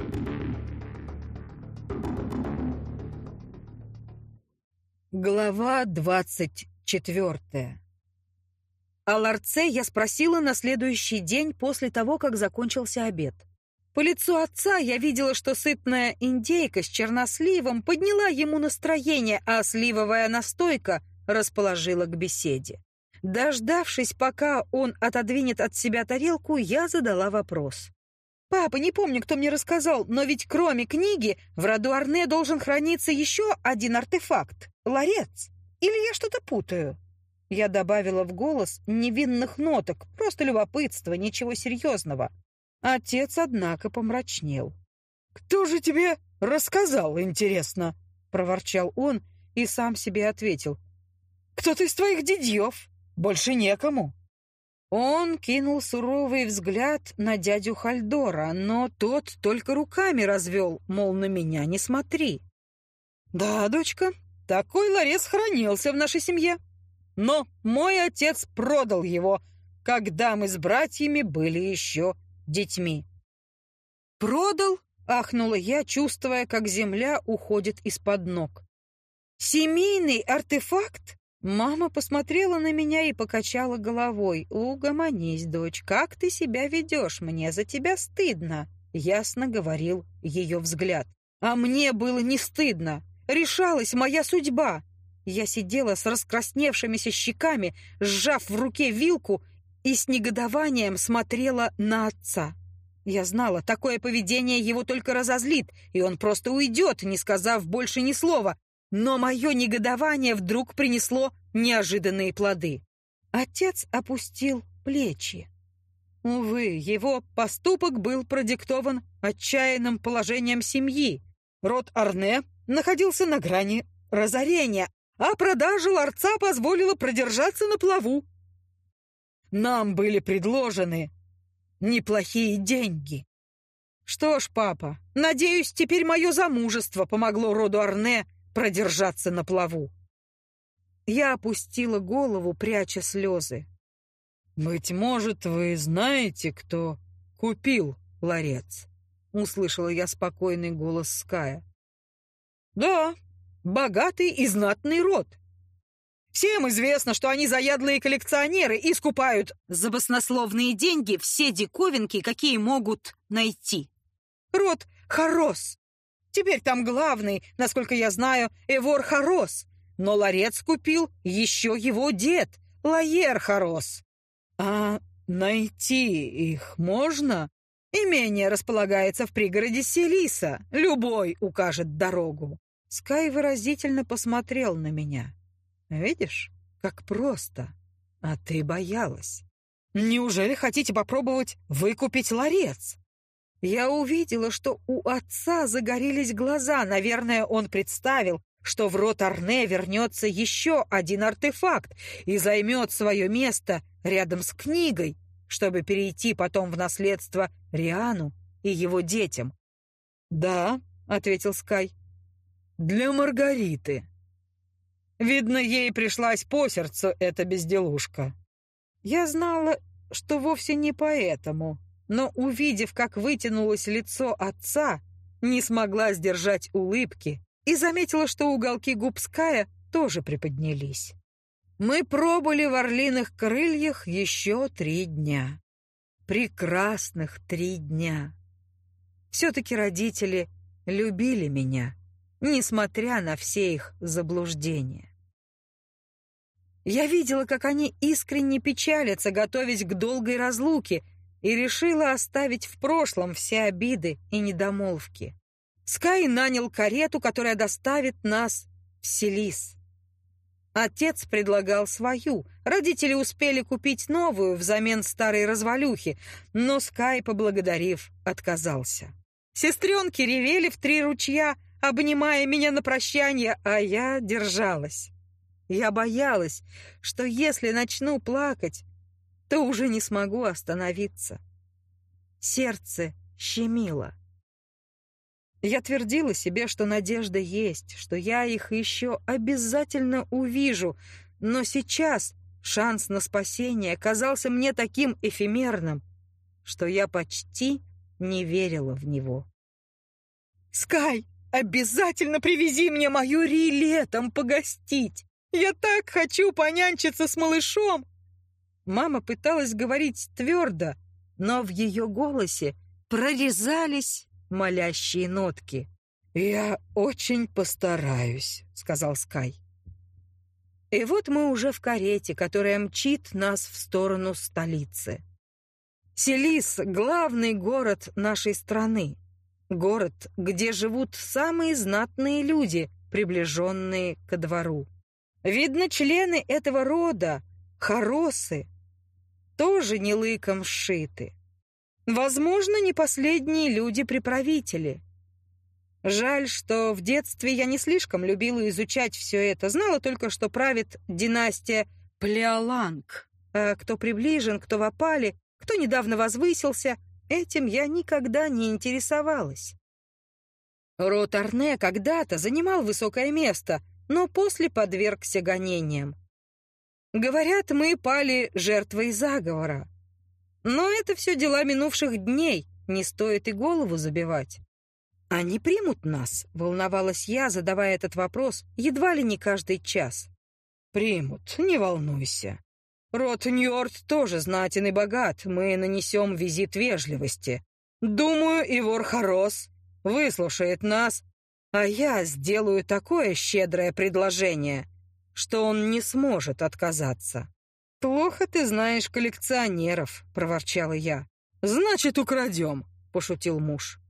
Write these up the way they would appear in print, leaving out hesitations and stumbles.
Глава 24. О ларце я спросила на следующий день после того, как закончился обед. По лицу отца я видела, что сытная индейка с черносливом подняла ему настроение, а сливовая настойка расположила к беседе. Дождавшись, пока он отодвинет от себя тарелку, я задала вопрос. «Папа, не помню, кто мне рассказал, но ведь кроме книги в роду Арне должен храниться еще один артефакт — ларец. Или я что-то путаю?» Я добавила в голос невинных ноток, просто любопытство, ничего серьезного. Отец, однако, помрачнел. «Кто же тебе рассказал, интересно?» — проворчал он и сам себе ответил. «Кто-то из твоих дядьев. Больше некому». Он кинул суровый взгляд на дядю Хальдора, но тот только руками развел, мол, на меня не смотри. «Да, дочка, такой ларец хранился в нашей семье. Но мой отец продал его, когда мы с братьями были еще детьми». «Продал?» — ахнула я, чувствуя, как земля уходит из-под ног. «Семейный артефакт?» Мама посмотрела на меня и покачала головой. «Угомонись, дочь, как ты себя ведешь? Мне за тебя стыдно», — ясно говорил ее взгляд. А мне было не стыдно. Решалась моя судьба. Я сидела с раскрасневшимися щеками, сжав в руке вилку, и с негодованием смотрела на отца. Я знала, такое поведение его только разозлит, и он просто уйдет, не сказав больше ни слова. Но мое негодование вдруг принесло неожиданные плоды. Отец опустил плечи. Увы, его поступок был продиктован отчаянным положением семьи. Род Арне находился на грани разорения, а продажа ларца позволила продержаться на плаву. Нам были предложены неплохие деньги. Что ж, папа, надеюсь, теперь мое замужество помогло роду Арне продержаться на плаву. Я опустила голову, пряча слезы. «Быть может, вы знаете, кто купил ларец?» — услышала я спокойный голос Ская. «Да, богатый и знатный род. Всем известно, что они заядлые коллекционеры и скупают за баснословные деньги все диковинки, какие могут найти. Род Харос. Теперь там главный, насколько я знаю, Эвор Харос. Но ларец купил еще его дед, Лаер Харос. А найти их можно? Имение располагается в пригороде Селиса. Любой укажет дорогу». Скай выразительно посмотрел на меня. «Видишь, как просто. А ты боялась. Неужели хотите попробовать выкупить ларец?» Я увидела, что у отца загорелись глаза. Наверное, он представил, что в род Арне вернется еще один артефакт и займет свое место рядом с книгой, чтобы перейти потом в наследство Риану и его детям. «Да», — ответил Скай, — «для Маргариты. Видно, ей пришлась по сердцу эта безделушка». Я знала, что вовсе не поэтому, но, увидев, как вытянулось лицо отца, не смогла сдержать улыбки и заметила, что уголки губ Ская тоже приподнялись. Мы пробыли в орлиных крыльях еще 3 дня. Прекрасных 3 дня. Все-таки родители любили меня, несмотря на все их заблуждения. Я видела, как они искренне печалятся, готовясь к долгой разлуке, и решила оставить в прошлом все обиды и недомолвки. Скай нанял карету, которая доставит нас в Селис. Отец предлагал свою. Родители успели купить новую взамен старой развалюхи, но Скай, поблагодарив, отказался. Сестренки ревели в 3 ручья, обнимая меня на прощание, а я держалась. Я боялась, что если начну плакать, то уже не смогу остановиться. Сердце щемило. Я твердила себе, что надежда есть, что я их еще обязательно увижу, но сейчас шанс на спасение казался мне таким эфемерным, что я почти не верила в него. «Скай, обязательно привези мне мою Ри летом погостить! Я так хочу понянчиться с малышом!» Мама пыталась говорить твердо, но в ее голосе прорезались молящие нотки. «Я очень постараюсь», — сказал Скай. И вот мы уже в карете, которая мчит нас в сторону столицы. Селис — главный город нашей страны. Город, где живут самые знатные люди, приближенные ко двору. Видно, члены этого рода, Харосы, тоже не лыком сшиты. Возможно, не последние люди-приправители. Жаль, что в детстве я не слишком любила изучать все это. Знала только, что правит династия Плеоланг. А кто приближен, кто в опале, кто недавно возвысился, этим я никогда не интересовалась. Род Арне когда-то занимал высокое место, но после подвергся гонениям. Говорят, мы пали жертвой заговора. Но это все дела минувших дней, не стоит и голову забивать. «Они примут нас?» — волновалась я, задавая этот вопрос едва ли не каждый час. «Примут, не волнуйся. Род Ньорд тоже знатен и богат, мы нанесем визит вежливости. Думаю, Ивор Харос выслушает нас, а я сделаю такое щедрое предложение, что он не сможет отказаться». «Плохо ты знаешь коллекционеров», — проворчала я. «Значит, украдем», — пошутил муж.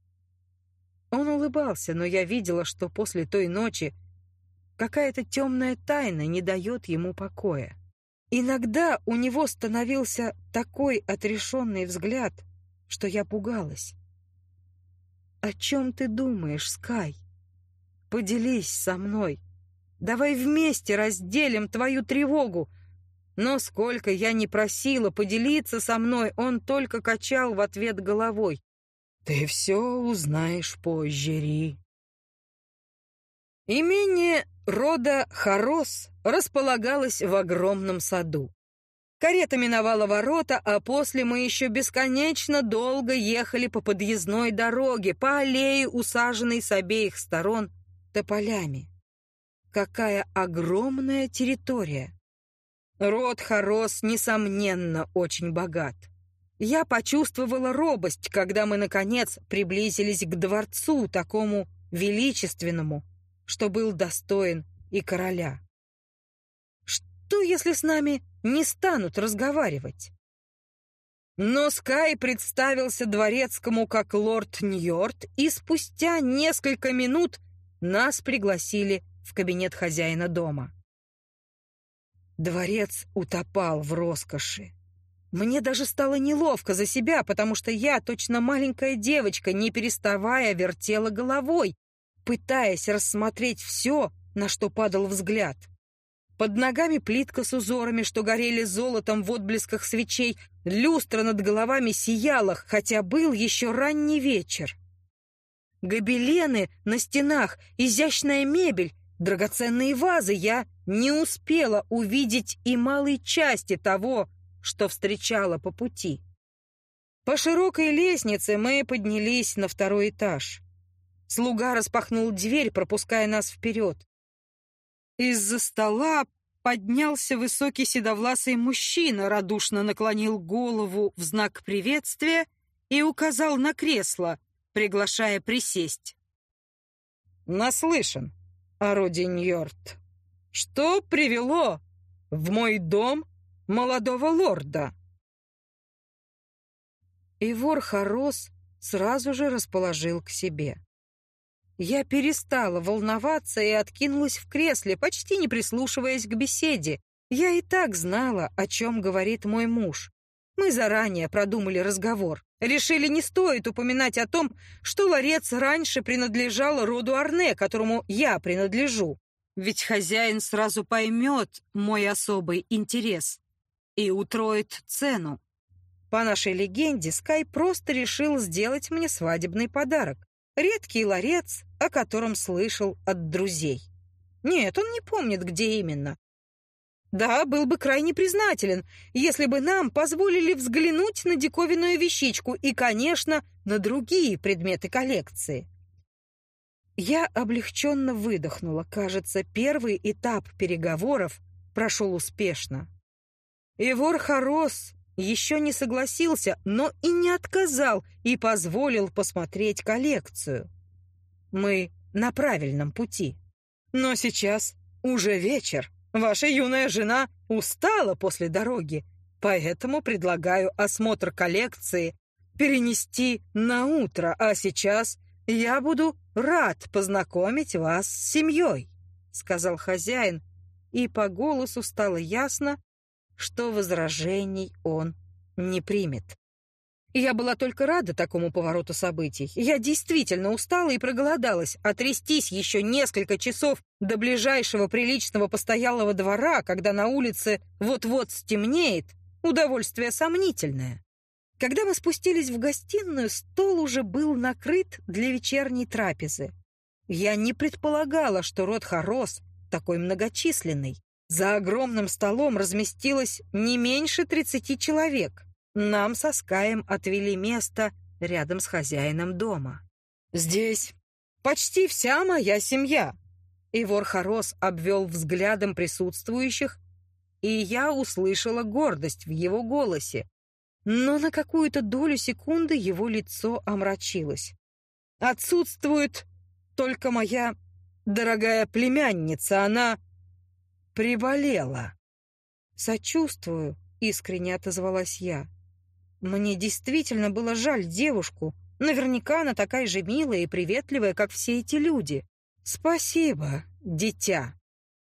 Он улыбался, но я видела, что после той ночи какая-то темная тайна не дает ему покоя. Иногда у него становился такой отрешенный взгляд, что я пугалась. «О чем ты думаешь, Скай? Поделись со мной. Давай вместе разделим твою тревогу». Но сколько я не просила поделиться со мной, он только качал в ответ головой. «Ты все узнаешь позже, Ри». Имение рода Харос располагалось в огромном саду. Карета миновала ворота, а после мы еще бесконечно долго ехали по подъездной дороге, по аллее, усаженной с обеих сторон тополями. Какая огромная территория! Род Харос, несомненно, очень богат. Я почувствовала робость, когда мы, наконец, приблизились к дворцу, такому величественному, что был достоин и короля. Что, если с нами не станут разговаривать? Но Скай представился дворецкому как лорд Ньорд, и спустя несколько минут нас пригласили в кабинет хозяина дома. Дворец утопал в роскоши. Мне даже стало неловко за себя, потому что я, точно маленькая девочка, не переставая вертела головой, пытаясь рассмотреть все, на что падал взгляд. Под ногами плитка с узорами, что горели золотом в отблесках свечей, люстра над головами сияла, хотя был еще ранний вечер. Гобелены на стенах, изящная мебель, драгоценные вазы. Я не успела увидеть и малой части того, что встречала по пути. По широкой лестнице мы поднялись на второй этаж. Слуга распахнул дверь, пропуская нас вперед. Из-за стола поднялся высокий седовласый мужчина, радушно наклонил голову в знак приветствия и указал на кресло, приглашая присесть. «Наслышан о роде Ньорд. Что привело в мой дом молодого лорда?» Ивор Харос сразу же расположил к себе. Я перестала волноваться и откинулась в кресле, почти не прислушиваясь к беседе. Я и так знала, о чем говорит мой муж. Мы заранее продумали разговор. Решили, не стоит упоминать о том, что ларец раньше принадлежал роду Арне, которому я принадлежу. Ведь хозяин сразу поймет мой особый интерес и утроит цену. По нашей легенде, Скай просто решил сделать мне свадебный подарок. Редкий ларец, о котором слышал от друзей. Нет, он не помнит, где именно. Да, был бы крайне признателен, если бы нам позволили взглянуть на диковинную вещичку и, конечно, на другие предметы коллекции. Я облегченно выдохнула. Кажется, первый этап переговоров прошел успешно. Ивор Харос еще не согласился, но и не отказал, и позволил посмотреть коллекцию. Мы на правильном пути. Но сейчас уже вечер. Ваша юная жена устала после дороги, поэтому предлагаю осмотр коллекции перенести на утро, а сейчас я буду рад познакомить вас с семьей», — сказал хозяин, и по голосу стало ясно, что возражений он не примет. Я была только рада такому повороту событий. Я действительно устала и проголодалась, а трястись еще несколько часов до ближайшего приличного постоялого двора, когда на улице вот-вот стемнеет, удовольствие сомнительное. Когда мы спустились в гостиную, стол уже был накрыт для вечерней трапезы. Я не предполагала, что род Харос такой многочисленный. За огромным столом разместилось не меньше 30 человек. Нам со Скаем отвели место рядом с хозяином дома. «Здесь почти вся моя семья», — Ивор Харос обвел взглядом присутствующих, и я услышала гордость в его голосе. Но на какую-то долю секунды его лицо омрачилось. «Отсутствует только моя дорогая племянница, она приболела». «Сочувствую», — искренне отозвалась я. Мне действительно было жаль девушку. Наверняка она такая же милая и приветливая, как все эти люди. «Спасибо, дитя».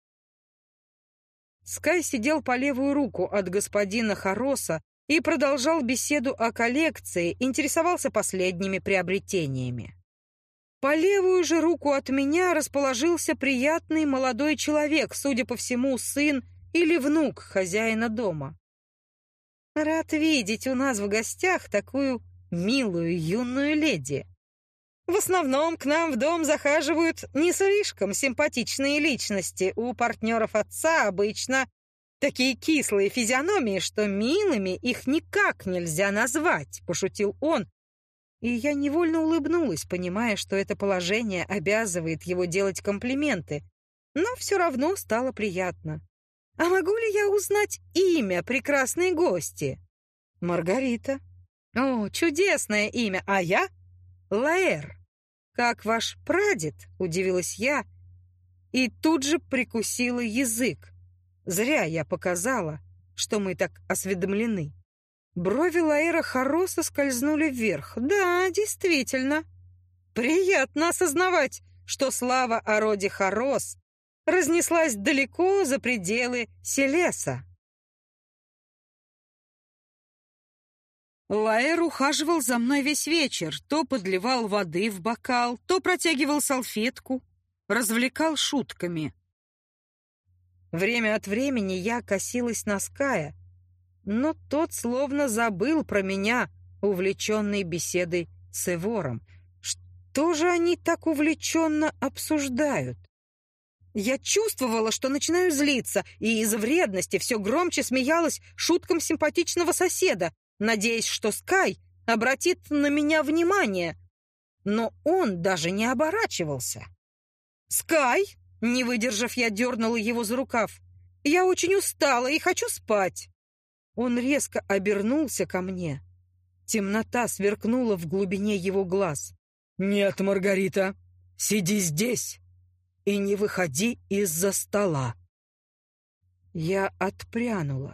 Скай сидел по левую руку от господина Хароса и продолжал беседу о коллекции, интересовался последними приобретениями. По левую же руку от меня расположился приятный молодой человек, судя по всему, сын или внук хозяина дома. «Рад видеть у нас в гостях такую милую юную леди. В основном к нам в дом захаживают не слишком симпатичные личности. У партнеров отца обычно такие кислые физиономии, что милыми их никак нельзя назвать», — пошутил он. И я невольно улыбнулась, понимая, что это положение обязывает его делать комплименты. Но все равно стало приятно. «А могу ли я узнать имя прекрасной гости?» «Маргарита». «О, чудесное имя! А я Лаэр». «Как ваш прадед?» — удивилась я и тут же прикусила язык. Зря я показала, что мы так осведомлены. Брови Лаэра Хароса скользнули вверх. «Да, действительно. Приятно осознавать, что слава о роде Харос разнеслась далеко за пределы Селеса». Лаэр ухаживал за мной весь вечер, то подливал воды в бокал, то протягивал салфетку, развлекал шутками. Время от времени я косилась на Ская, но тот словно забыл про меня, увлеченный беседой с Эвором. Что же они так увлеченно обсуждают? Я чувствовала, что начинаю злиться, и из-за вредности все громче смеялась шуткам симпатичного соседа, надеясь, что Скай обратит на меня внимание. Но он даже не оборачивался. «Скай!» — не выдержав, я дернула его за рукав. «Я очень устала и хочу спать». Он резко обернулся ко мне. Темнота сверкнула в глубине его глаз. «Нет, Маргарита, сиди здесь и не выходи из-за стола». Я отпрянула.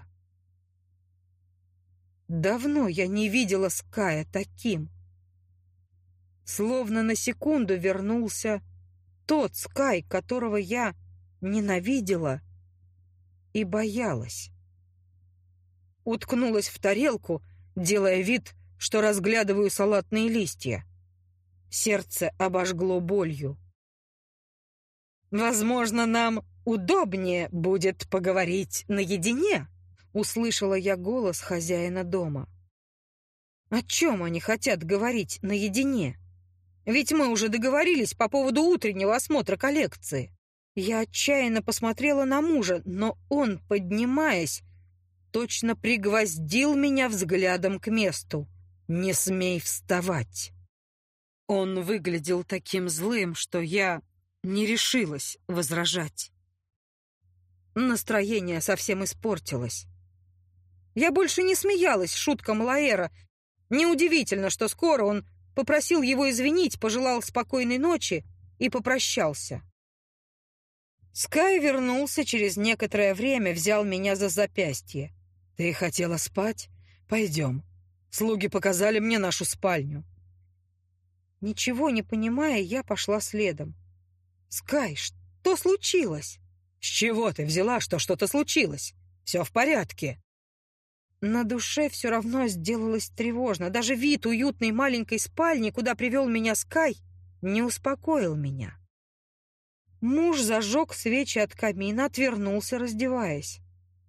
Давно я не видела Ская таким. Словно на секунду вернулся тот Скай, которого я ненавидела и боялась. Уткнулась в тарелку, делая вид, что разглядываю салатные листья. Сердце обожгло болью. «Возможно, нам удобнее будет поговорить наедине», — услышала я голос хозяина дома. О чем они хотят говорить наедине? Ведь мы уже договорились по поводу утреннего осмотра коллекции. Я отчаянно посмотрела на мужа, но он, поднимаясь, точно пригвоздил меня взглядом к месту. «Не смей вставать!» Он выглядел таким злым, что я не решилась возражать. Настроение совсем испортилось. Я больше не смеялась шуткам Лаэра. Неудивительно, что скоро он попросил его извинить, пожелал спокойной ночи и попрощался. Скай вернулся через некоторое время, взял меня за запястье. «Ты хотела спать? Пойдем. Слуги показали мне нашу спальню». Ничего не понимая, я пошла следом. «Скай, что случилось?» «С чего ты взяла, что что-то случилось? Все в порядке». На душе все равно сделалось тревожно. Даже вид уютной маленькой спальни, куда привел меня Скай, не успокоил меня. Муж зажег свечи от камина, отвернулся, раздеваясь.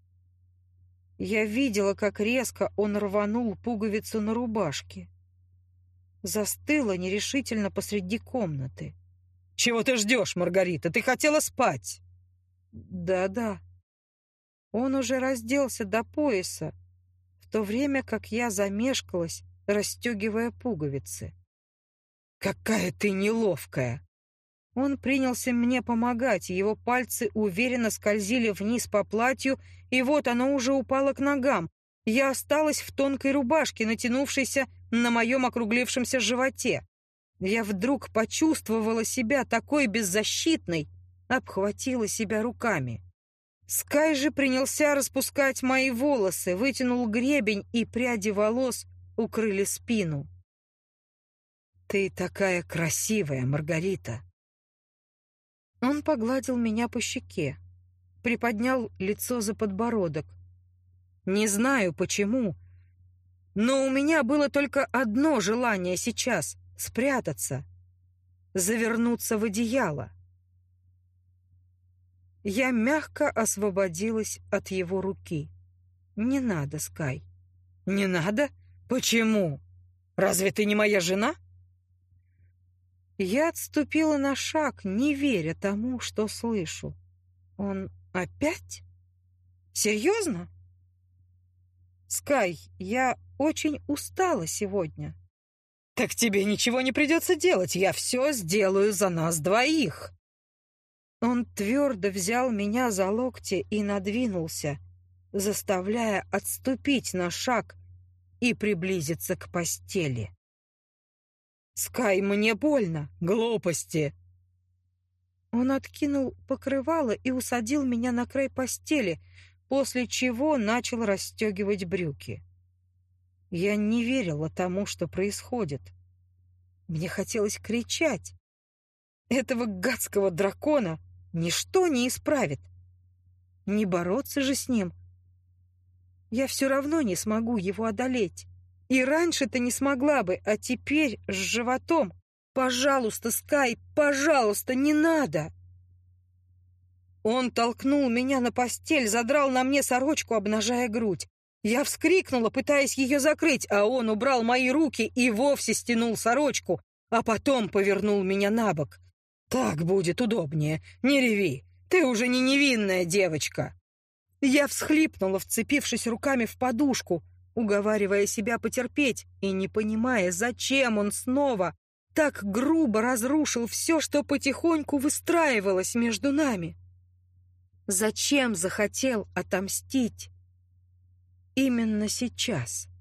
Я видела, как резко он рванул пуговицу на рубашке. Застыла нерешительно посреди комнаты. «Чего ты ждешь, Маргарита? Ты хотела спать!» «Да-да». Он уже разделся до пояса, в то время как я замешкалась, расстегивая пуговицы. «Какая ты неловкая!» Он принялся мне помогать, его пальцы уверенно скользили вниз по платью, и вот оно уже упало к ногам. Я осталась в тонкой рубашке, натянувшейся на моем округлившемся животе. Я вдруг почувствовала себя такой беззащитной, обхватила себя руками. Скай же принялся распускать мои волосы, вытянул гребень, и пряди волос укрыли спину. «Ты такая красивая, Маргарита!» Он погладил меня по щеке, приподнял лицо за подбородок. Не знаю почему, но у меня было только одно желание сейчас — спрятаться, завернуться в одеяло. Я мягко освободилась от его руки. «Не надо, Скай». «Не надо? Почему? Разве ты не моя жена?» Я отступила на шаг, не веря тому, что слышу. Он опять? Серьезно? «Скай, я очень устала сегодня». «Так тебе ничего не придется делать, я все сделаю за нас двоих». Он твердо взял меня за локти и надвинулся, заставляя отступить на шаг и приблизиться к постели. «Скай, мне больно!» «Глупости!» Он откинул покрывало и усадил меня на край постели, после чего начал расстегивать брюки. Я не верила тому, что происходит. Мне хотелось кричать. Этого гадского дракона ничто не исправит. Не бороться же с ним. Я все равно не смогу его одолеть. И раньше-то не смогла бы, а теперь с животом. Пожалуйста, Скай, пожалуйста, не надо. Он толкнул меня на постель, задрал на мне сорочку, обнажая грудь. Я вскрикнула, пытаясь ее закрыть, а он убрал мои руки и вовсе стянул сорочку, а потом повернул меня на бок. «Так будет удобнее. Не реви. Ты уже не невинная девочка». Я всхлипнула, вцепившись руками в подушку, уговаривая себя потерпеть и не понимая, зачем он снова так грубо разрушил все, что потихоньку выстраивалось между нами. Зачем захотел отомстить именно сейчас?